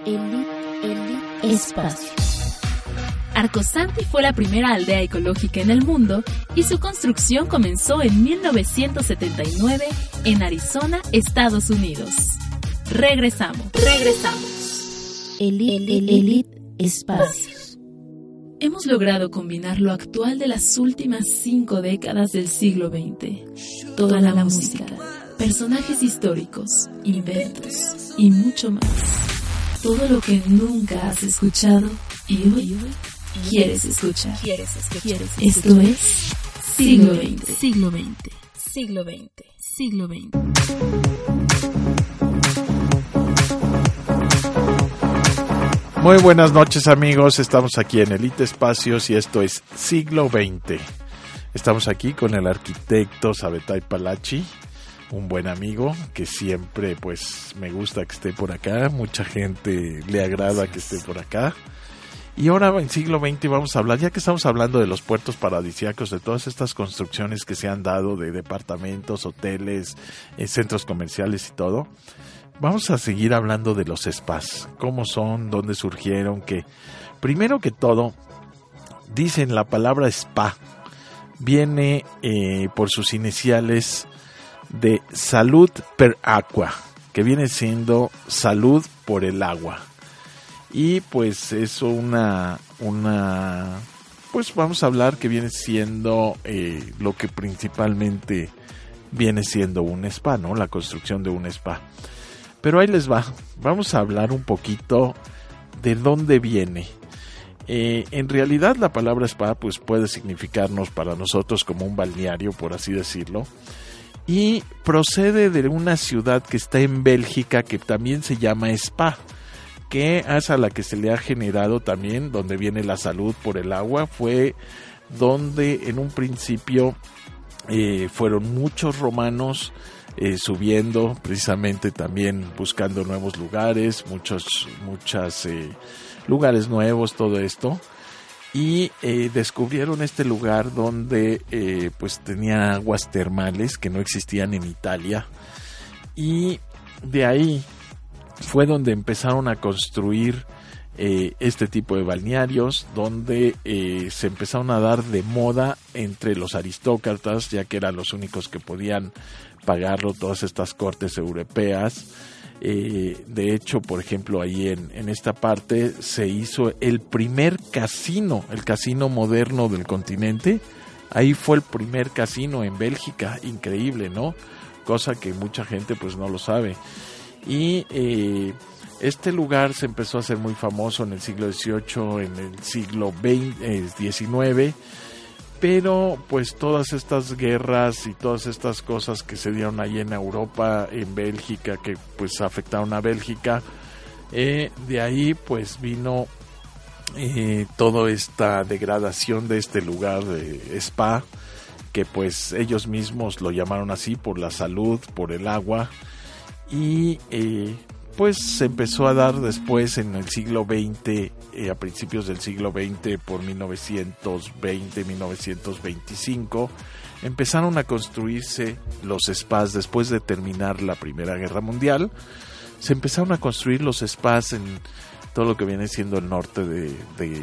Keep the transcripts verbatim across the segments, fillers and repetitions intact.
Elite, Elite Espacio. Arcosanti fue la primera aldea ecológica en el mundo y su construcción comenzó en mil novecientos setenta y nueve en Arizona, Estados Unidos. Regresamos, regresamos. Elite, Elite, Elite Espacio. Hemos logrado combinar lo actual de las últimas cinco décadas del siglo veinte. Toda la, la música, personajes históricos, inventos y mucho más. Todo lo que nunca has escuchado y hoy quieres escuchar. ¿Quieres escuchar? ¿Quieres escuchar? Esto es Siglo veinte. Siglo veinte. Siglo veinte. Siglo veinte. Muy buenas noches, amigos, estamos aquí en Elite Espacios y esto es Siglo veinte. Estamos aquí con el arquitecto Sabetay Palachi, un buen amigo que siempre pues me gusta que esté por acá, mucha gente le agrada que esté por acá. Y ahora en Siglo veinte vamos a hablar, ya que estamos hablando de los puertos paradisíacos, de todas estas construcciones que se han dado de departamentos, hoteles, eh, centros comerciales y todo. Vamos a seguir hablando de los spas, cómo son, dónde surgieron, que primero que todo, dicen la palabra spa, viene eh, por sus iniciales de salud per aqua, que viene siendo salud por el agua. Y pues es una, una, pues vamos a hablar que viene siendo eh, lo que principalmente viene siendo un spa, ¿no? La construcción de un spa. Pero ahí les va, vamos a hablar un poquito de dónde viene. Eh, en realidad la palabra spa pues puede significarnos para nosotros como un balneario, por así decirlo. Y procede de una ciudad que está en Bélgica que también se llama Spa, que es a la que se le ha generado también, donde viene la salud por el agua. Fue donde en un principio eh, fueron muchos romanos Eh, subiendo, precisamente también buscando nuevos lugares, muchos muchas eh, lugares nuevos, todo esto, y eh, descubrieron este lugar donde eh, pues tenía aguas termales que no existían en Italia, y de ahí fue donde empezaron a construir eh, este tipo de balnearios, donde eh, se empezaron a dar de moda entre los aristócratas, ya que eran los únicos que podían pagarlo, todas estas cortes europeas. Eh, de hecho, por ejemplo, ahí en, en esta parte se hizo el primer casino, el casino moderno del continente. Ahí fue el primer casino en Bélgica, increíble, ¿no? Cosa que mucha gente pues no lo sabe. Y eh, este lugar se empezó a hacer muy famoso en el siglo dieciocho, en el siglo diecinueve, pero pues todas estas guerras y todas estas cosas que se dieron ahí en Europa, en Bélgica, que pues afectaron a Bélgica, eh, de ahí pues vino eh, toda esta degradación de este lugar de spa, que pues ellos mismos lo llamaron así por la salud, por el agua, y eh, pues se empezó a dar después en el siglo veinte, eh, a principios del siglo veinte, por mil novecientos veinte, mil novecientos veinticinco, empezaron a construirse los spas después de terminar la Primera Guerra Mundial. Se empezaron a construir los spas en todo lo que viene siendo el norte de, de,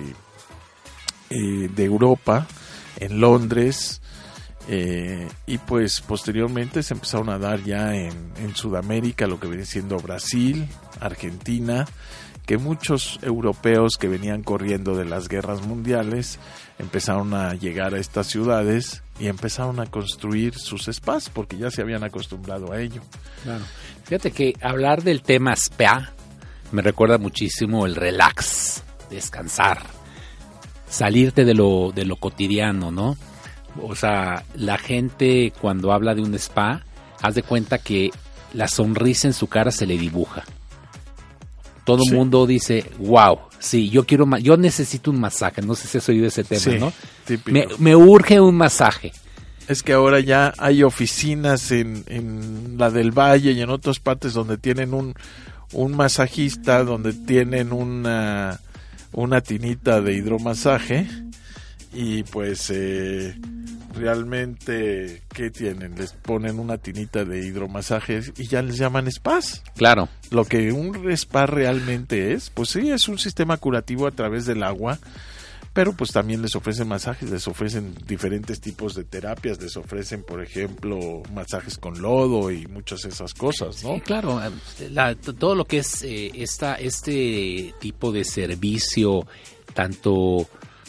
eh, de Europa, en Londres. Eh, y pues posteriormente se empezaron a dar ya en, en Sudamérica, lo que viene siendo Brasil, Argentina, que muchos europeos que venían corriendo de las guerras mundiales empezaron a llegar a estas ciudades y empezaron a construir sus spas porque ya se habían acostumbrado a ello. Claro. Fíjate que hablar del tema spa me recuerda muchísimo el relax, descansar, salirte de lo, de lo cotidiano, ¿no? O sea, la gente cuando habla de un spa, haz de cuenta que la sonrisa en su cara se le dibuja. Todo el sí. mundo dice, wow, sí, yo quiero, ma- yo necesito un masaje. No sé si has oído ese tema, sí, ¿no? Me, me urge un masaje. Es que ahora ya hay oficinas en, en la del Valle y en otras partes donde tienen un, un masajista, donde tienen una, una tinita de hidromasaje y pues... Eh, realmente, ¿qué tienen? Les ponen una tinita de hidromasajes y ya les llaman spas. Claro. Lo que un spa realmente es, pues sí, es un sistema curativo a través del agua, pero pues también les ofrecen masajes, les ofrecen diferentes tipos de terapias, les ofrecen, por ejemplo, masajes con lodo y muchas de esas cosas, ¿no? Sí, claro, la, todo lo que es eh, esta, este tipo de servicio, tanto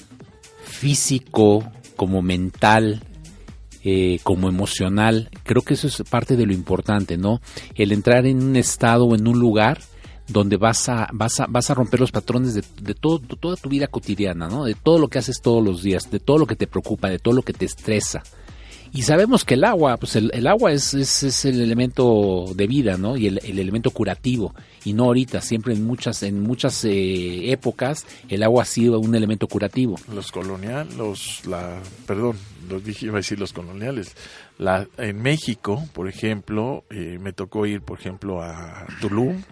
físico como mental, eh, como emocional, creo que eso es parte de lo importante, ¿no? El entrar en un estado o en un lugar donde vas a vas a vas a romper los patrones de, de todo de toda tu vida cotidiana, ¿no? De todo lo que haces todos los días, de todo lo que te preocupa, de todo lo que te estresa. Y sabemos que el agua, pues el, el agua es, es, es el elemento de vida, ¿no? Y el, el elemento curativo. Y no ahorita, siempre en muchas en muchas eh, épocas el agua ha sido un elemento curativo. Los coloniales, los la, perdón, los dije iba a decir los coloniales. La en México, por ejemplo, eh, me tocó ir, por ejemplo, a Tulum,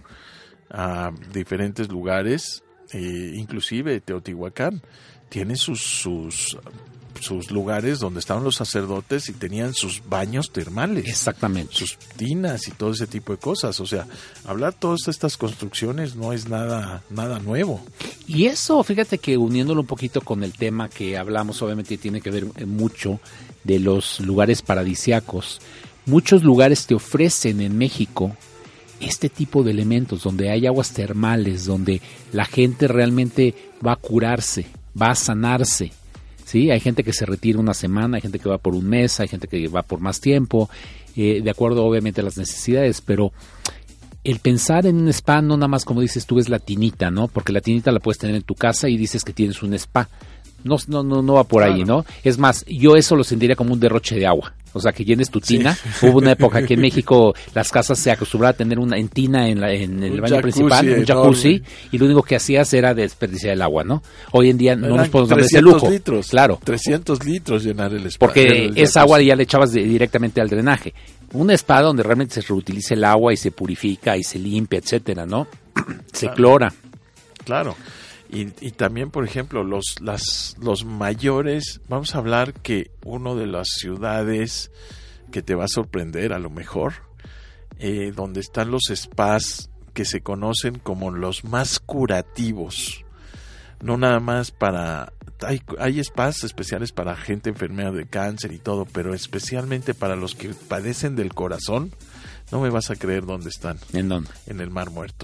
a diferentes lugares, eh, inclusive Teotihuacán tiene sus sus sus lugares donde estaban los sacerdotes y tenían sus baños termales. Exactamente. Sus tinas y todo ese tipo de cosas. O sea, hablar todas estas construcciones no es nada nada nuevo. Y eso, fíjate que uniéndolo un poquito con el tema que hablamos, obviamente tiene que ver mucho de los lugares paradisíacos. Muchos lugares te ofrecen en México este tipo de elementos, donde hay aguas termales, donde la gente realmente va a curarse, va a sanarse. Sí, hay gente que se retira una semana, hay gente que va por un mes, hay gente que va por más tiempo, eh, de acuerdo obviamente a las necesidades, pero el pensar en un spa no nada más como dices tú es la tinita, ¿no? Porque la tinita la puedes tener en tu casa y dices que tienes un spa. No, no, no, no va por ahí, ¿no? Es más, yo eso lo sentiría como un derroche de agua. O sea, que llenes tu tina. Sí. Hubo una época que en México las casas se acostumbraban a tener una en tina en, la, en el un baño principal, un jacuzzi, enorme. Y lo único que hacías era desperdiciar el agua, ¿no? Hoy en día no nos podemos dar ese lujo. Litros, claro. trescientos litros llenar el spa. Porque el esa agua ya le echabas de, directamente al drenaje. Un spa donde realmente se reutiliza el agua y se purifica y se limpia, etcétera, ¿no? Se claro. clora. Claro. Y, y también, por ejemplo, los las los mayores, vamos a hablar que uno de las ciudades que te va a sorprender a lo mejor, eh, donde están los spas que se conocen como los más curativos, no nada más para, hay, hay spas especiales para gente enferma de cáncer y todo, pero especialmente para los que padecen del corazón, no me vas a creer dónde están. ¿En dónde? En el Mar Muerto.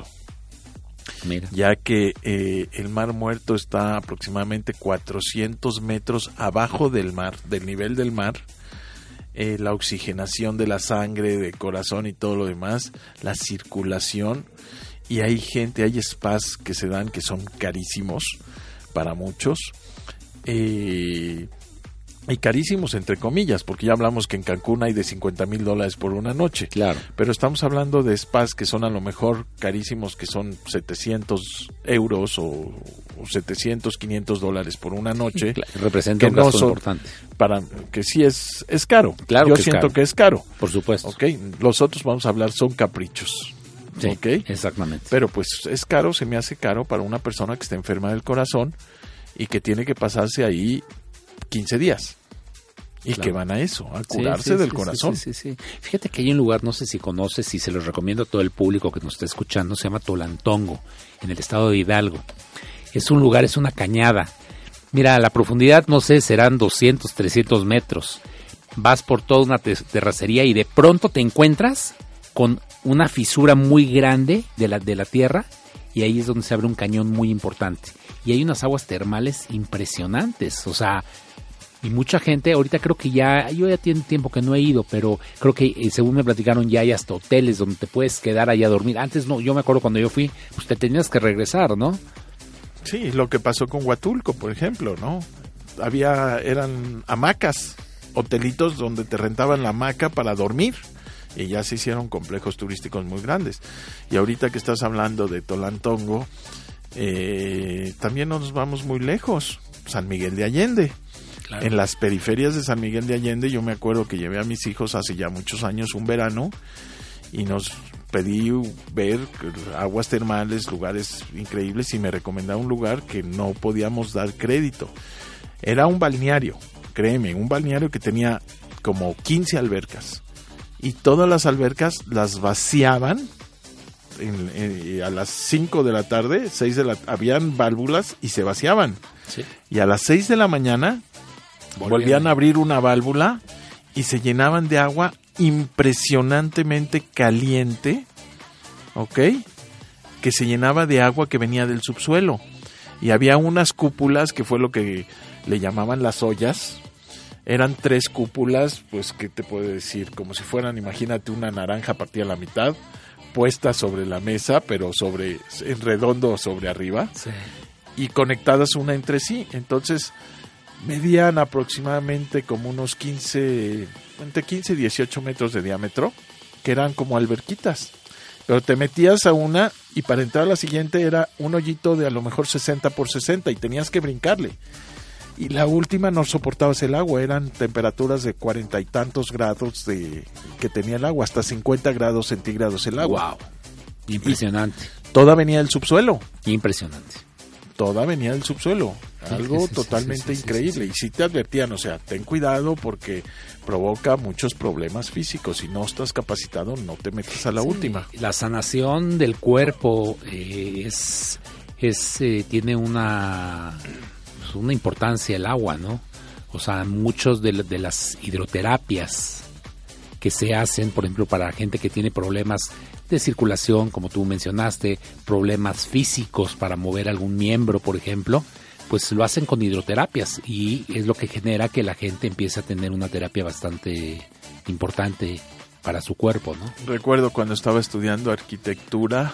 Mira. Ya que eh, el Mar Muerto está aproximadamente cuatrocientos metros abajo del mar, del nivel del mar, eh, la oxigenación de la sangre, del corazón y todo lo demás, la circulación, y hay gente, hay spas que se dan que son carísimos para muchos, eh, y carísimos entre comillas, porque ya hablamos que en Cancún hay de cincuenta mil dólares por una noche. Claro. Pero estamos hablando de spas que son a lo mejor carísimos, que son setecientos euros o, o setecientos, quinientos dólares por una noche. Claro, representa un gasto no son, importante. Para, que sí es, es caro. Claro. Yo que siento es caro. que es caro. Por supuesto. Okay. Los otros vamos a hablar son caprichos. Sí, okay. Exactamente. Pero pues es caro, se me hace caro para una persona que está enferma del corazón y que tiene que pasarse ahí quince días y claro. que van a eso, a curarse sí, sí, del sí, corazón. Sí, sí, sí. Fíjate que hay un lugar, no sé si conoces, si se los recomiendo a todo el público que nos está escuchando, se llama Tolantongo, en el estado de Hidalgo. Es un lugar, es una cañada. Mira, la profundidad, no sé, serán doscientos, trescientos metros. Vas por toda una terracería y de pronto te encuentras con una fisura muy grande de la, de la tierra y ahí es donde se abre un cañón muy importante. Y hay unas aguas termales impresionantes, o sea, y mucha gente, ahorita creo que ya, yo ya tiene tiempo que no he ido, pero creo que eh, según me platicaron ya hay hasta hoteles donde te puedes quedar ahí a dormir. Antes no, yo me acuerdo cuando yo fui, pues te tenías que regresar, ¿no? Sí, lo que pasó con Huatulco, por ejemplo, ¿no? Había, eran hamacas, hotelitos donde te rentaban la hamaca para dormir. Y ya se hicieron complejos turísticos muy grandes. Y ahorita que estás hablando de Tolantongo, eh, también no nos vamos muy lejos. San Miguel de Allende. Claro. En las periferias de San Miguel de Allende, yo me acuerdo que llevé a mis hijos hace ya muchos años un verano y nos pedí ver aguas termales, lugares increíbles, y me recomendaba un lugar que no podíamos dar crédito. Era un balneario, créeme, un balneario que tenía como quince albercas. Y todas las albercas las vaciaban en, en, a las cinco de la tarde, seis de la habían válvulas y se vaciaban. Sí. Y a las seis de la mañana volvían, volvían a abrir una válvula y se llenaban de agua impresionantemente caliente, ¿ok? Que se llenaba de agua que venía del subsuelo. Y había unas cúpulas, que fue lo que le llamaban las ollas. Eran tres cúpulas, pues, ¿qué te puedo decir? Como si fueran, imagínate, una naranja partida a la mitad, puesta sobre la mesa, pero sobre en redondo sobre arriba, sí. Y conectadas una entre sí. Entonces, medían aproximadamente como unos quince, entre quince y dieciocho metros de diámetro, que eran como alberquitas. Pero te metías a una y para entrar a la siguiente era un hoyito de a lo mejor sesenta por sesenta y tenías que brincarle. Y la última no soportabas el agua, eran temperaturas de cuarenta y tantos grados de que tenía el agua, hasta cincuenta grados centígrados el agua. Wow, impresionante. Y toda venía del subsuelo. Impresionante. Toda venía del subsuelo, algo sí, sí, totalmente sí, sí, increíble. sí, sí. Y sí te advertían, o sea, ten cuidado porque provoca muchos problemas físicos. Si no estás capacitado, no te metes a la Sí, última. La sanación del cuerpo eh, es, es eh, tiene una, pues una importancia el agua, ¿no? O sea, muchos de, de las hidroterapias que se hacen, por ejemplo, para gente que tiene problemas de circulación, como tú mencionaste, problemas físicos para mover algún miembro, por ejemplo, pues lo hacen con hidroterapias y es lo que genera que la gente empiece a tener una terapia bastante importante para su cuerpo, ¿no? Recuerdo cuando estaba estudiando arquitectura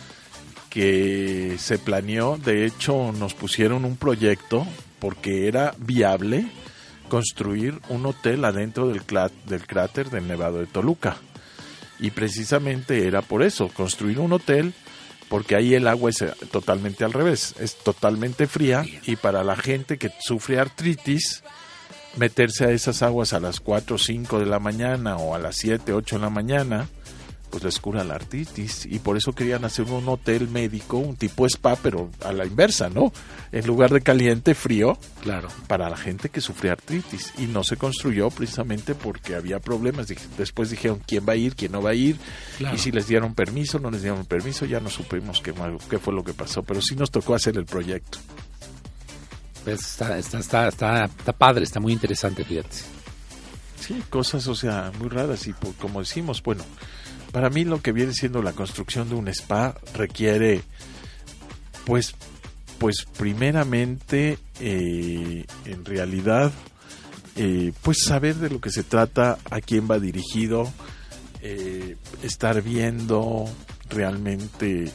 que se planeó, de hecho nos pusieron un proyecto porque era viable construir un hotel adentro del, clá- del cráter del Nevado de Toluca. Y precisamente era por eso, construir un hotel, porque ahí el agua es totalmente al revés, es totalmente fría, y para la gente que sufre artritis, meterse a esas aguas a las cuatro o cinco de la mañana o a las siete, ocho de la mañana, pues les cura la artritis, y por eso querían hacer un hotel médico, un tipo spa, pero a la inversa, ¿no? En lugar de caliente, frío, claro, para la gente que sufre artritis, y no se construyó precisamente porque había problemas. Después dijeron quién va a ir, quién no va a ir, claro. Y si les dieron permiso, no les dieron permiso, ya no supimos qué, qué fue lo que pasó, pero sí nos tocó hacer el proyecto. Pues está, está, está, está, está padre, está muy interesante, fíjate. Sí, cosas, o sea, muy raras, y por, como decimos, bueno, para mí lo que viene siendo la construcción de un spa requiere, pues, pues primeramente, eh, en realidad, eh, pues saber de lo que se trata, a quién va dirigido, eh, estar viendo realmente,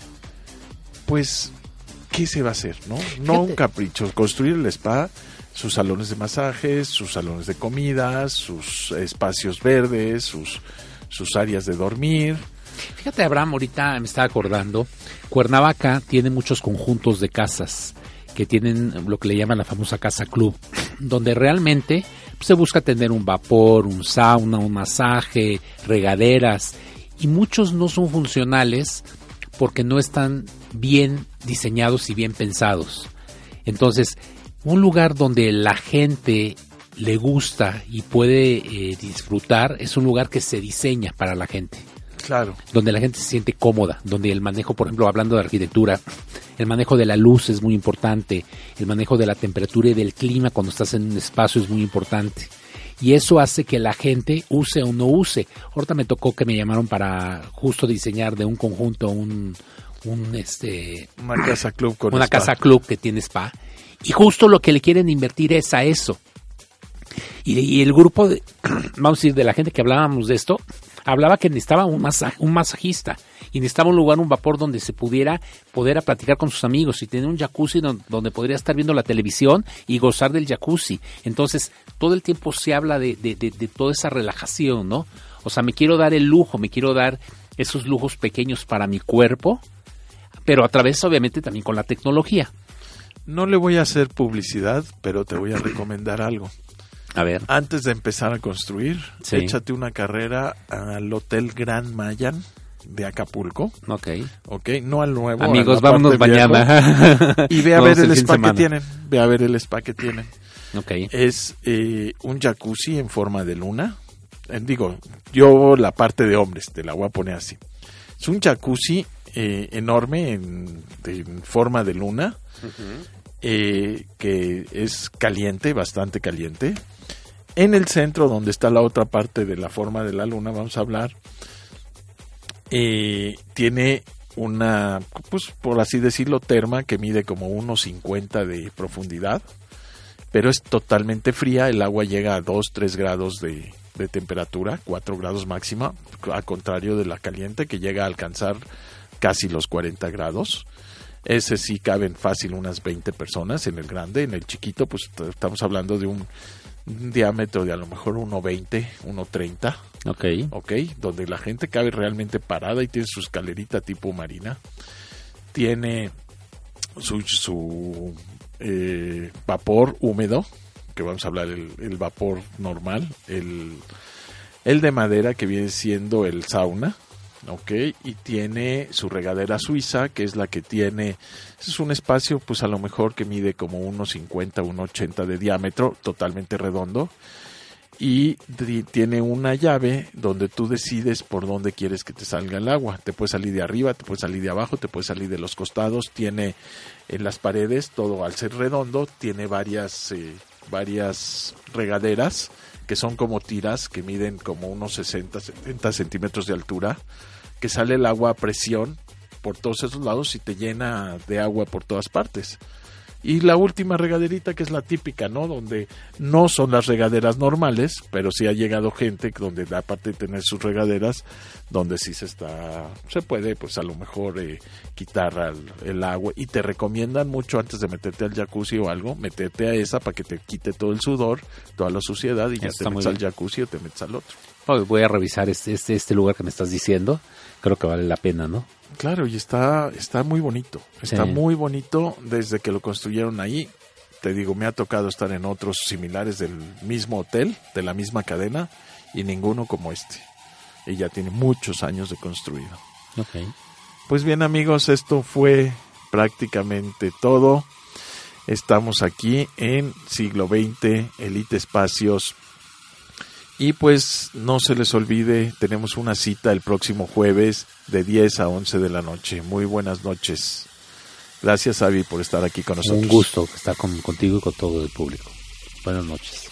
pues, qué se va a hacer, ¿no? No un capricho, construir el spa, sus salones de masajes, sus salones de comidas, sus espacios verdes, sus sus áreas de dormir. Fíjate, Abraham, ahorita me estaba acordando, Cuernavaca tiene muchos conjuntos de casas que tienen lo que le llaman la famosa casa club, donde realmente pues, se busca tener un vapor, un sauna, un masaje, regaderas, y muchos no son funcionales porque no están bien diseñados y bien pensados. Entonces, un lugar donde la gente le gusta y puede eh, disfrutar es un lugar que se diseña para la gente. Claro. Donde la gente se siente cómoda, donde el manejo, por ejemplo, hablando de arquitectura, el manejo de la luz es muy importante, el manejo de la temperatura y del clima cuando estás en un espacio es muy importante. Y eso hace que la gente use o no use. Ahorita me tocó que me llamaron para justo diseñar de un conjunto un, un este una casa club con una spa. casa club que tiene spa. Y justo lo que le quieren invertir es a eso. Y, y el grupo, de, vamos a decir, de la gente que hablábamos de esto, hablaba que necesitaba un, masaj, un masajista y necesitaba un lugar, un vapor donde se pudiera poder a platicar con sus amigos y tener un jacuzzi donde, donde podría estar viendo la televisión y gozar del jacuzzi. Entonces, todo el tiempo se habla de, de, de, de toda esa relajación, ¿no? O sea, me quiero dar el lujo, me quiero dar esos lujos pequeños para mi cuerpo, pero a través, obviamente, también con la tecnología. No le voy a hacer publicidad, pero te voy a recomendar algo. A ver. Antes de empezar a construir, sí. échate una carrera al Hotel Gran Mayan de Acapulco. Ok. Ok, no al nuevo. Amigos, vámonos mañana. Y ve a ver el spa que tienen. Ve a ver el spa que tienen. Okay. Es eh, un jacuzzi en forma de luna. Eh, digo, yo la parte de hombres, te la voy a poner así. Es un jacuzzi eh, enorme en, en forma de luna, uh-huh. eh, que es caliente, bastante caliente. En el centro, donde está la otra parte de la forma de la luna, vamos a hablar, eh, tiene una, pues por así decirlo, terma que mide como uno cincuenta de profundidad, pero es totalmente fría. El agua llega a dos, tres grados de, de temperatura, cuatro grados máxima, a contrario de la caliente que llega a alcanzar casi los cuarenta grados. Ese sí caben fácil unas veinte personas en el grande. En el chiquito pues estamos hablando de un, un diámetro de a lo mejor uno veinte, uno treinta. Ok. Ok, donde la gente cabe realmente parada y tiene su escalerita tipo marina. Tiene su, su eh, vapor húmedo, que vamos a hablar el, el vapor normal, el, el de madera que viene siendo el sauna. Ok, y tiene su regadera suiza, que es la que tiene, es un espacio pues a lo mejor que mide como uno cincuenta, uno ochenta de diámetro, totalmente redondo, y d- tiene una llave donde tú decides por dónde quieres que te salga el agua. Te puede salir de arriba, te puede salir de abajo, te puede salir de los costados. Tiene en las paredes, todo al ser redondo, tiene varias, eh, varias regaderas que son como tiras que miden como unos sesenta, setenta centímetros de altura, que sale el agua a presión por todos esos lados y te llena de agua por todas partes. Y la última regaderita, que es la típica, ¿no? Donde no son las regaderas normales, pero sí ha llegado gente donde, aparte de tener sus regaderas, donde sí se está, se puede, pues a lo mejor eh, quitar al, el agua. Y te recomiendan mucho antes de meterte al jacuzzi o algo, meterte a esa para que te quite todo el sudor, toda la suciedad, y ya Está te muy metes al bien. jacuzzi o te metes al otro. Oh, voy a revisar este, este, este lugar que me estás diciendo. Creo que vale la pena, ¿no? Claro, y está, está muy bonito, está Sí. muy bonito desde que lo construyeron ahí. Te digo, me ha tocado estar en otros similares del mismo hotel, de la misma cadena, y ninguno como este. Y ya tiene muchos años de construido. Ok. Pues bien, amigos, esto fue prácticamente todo. Estamos aquí en Siglo veinte, Elite Espacios. Y pues no se les olvide, tenemos una cita el próximo jueves de diez a once de la noche. Muy buenas noches. Gracias, Avi, por estar aquí con nosotros. Un gusto estar con, contigo y con todo el público. Buenas noches.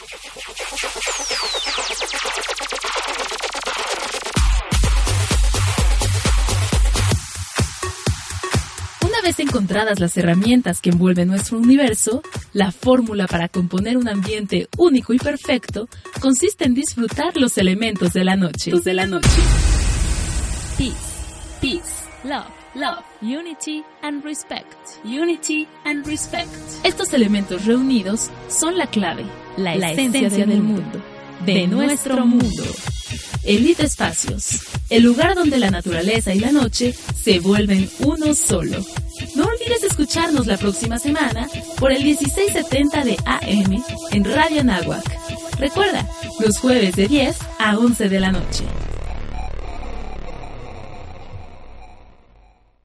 Una vez encontradas las herramientas que envuelven nuestro universo, la fórmula para componer un ambiente único y perfecto consiste en disfrutar los elementos de la noche. De la noche. Peace, peace, love, love, unity and respect, unity and respect. Estos elementos reunidos son la clave, la, La esencia, esencia del del mundo, de nuestro mundo. Elite Espacios, el lugar donde la naturaleza y la noche se vuelven uno solo. No olvides escucharnos la próxima semana por el dieciséis setenta de A M en Radio Anáhuac. Recuerda, los jueves de diez a once de la noche.